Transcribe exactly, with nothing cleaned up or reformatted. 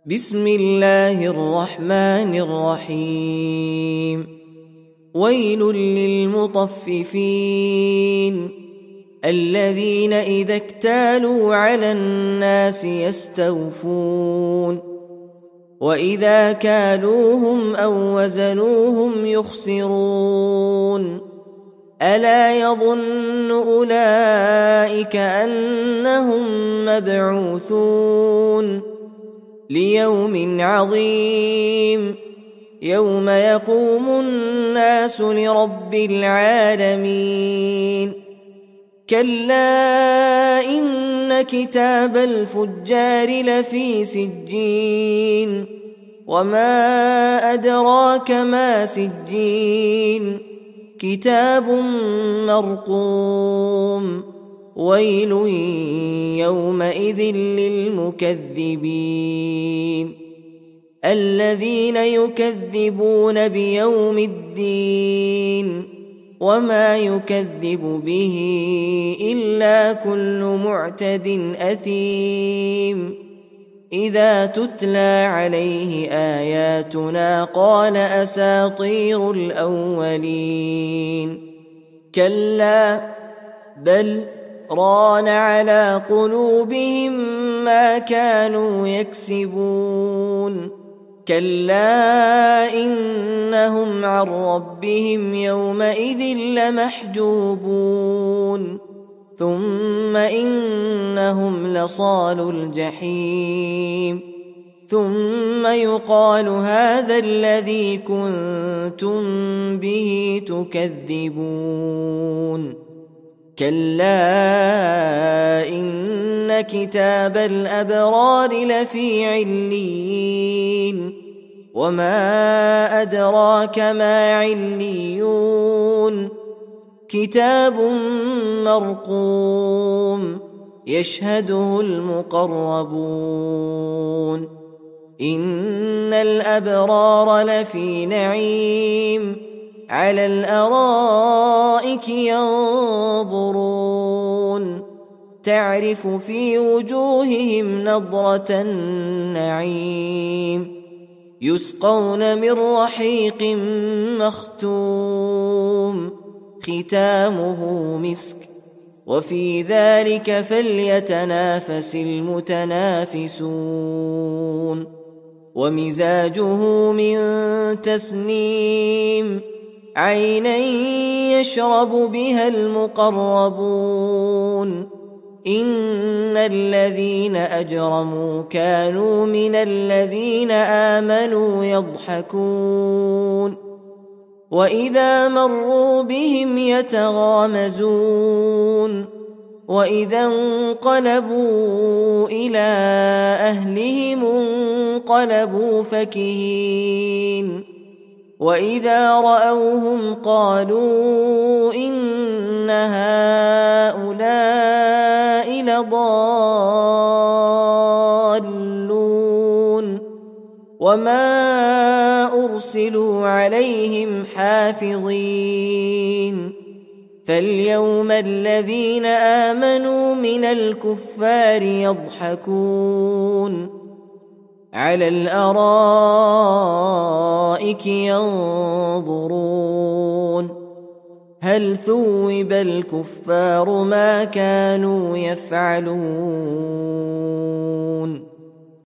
بسم الله الرحمن الرحيم. ويل للمطففين الذين إذا اكتالوا على الناس يستوفون وإذا كالوهم أو وزنوهم يخسرون ألا يظن أولئك أنهم مبعوثون ليوم عظيم يوم يقوم الناس لرب العالمين. كلا إن كتاب الفجار لفي سجين وما أدراك ما سجين كتاب مرقوم ويل يومئذ للمكذبين الذين يكذبون بيوم الدين وما يكذب به إلا كل معتد أثيم إذا تتلى عليه آياتنا قال أساطير الأولين كلا بل ران على قلوبهم ما كانوا يكسبون كلا إنهم عن ربهم يومئذ لمحجوبون ثم إنهم لصالوا الجحيم ثم يقال هذا الذي كنتم به تكذبون كلا إن كتاب الأبرار لفي عليين وما أدراك ما عليون كتاب مرقوم يشهده المقربون إن الأبرار لفي نعيم على الأرائك ينظرون تعرف في وجوههم نضرة النعيم يسقون من رحيق مختوم ختامه مسك وفي ذلك فليتنافس المتنافسون ومزاجه من تسنيم عينا يشرب بها المقربون إن الذين أجرموا كانوا من الذين آمنوا يضحكون وإذا مروا بهم يتغامزون وإذا انقلبوا إلى أهلهم انقلبوا فكهين وإذا رأوهم قالوا إن هؤلاء لضالون وما أرسلوا عليهم حافظين فاليوم الذين آمنوا من الكفار يضحكون على الأرائك ينظرون هل ثوب الكفار ما كانوا يفعلون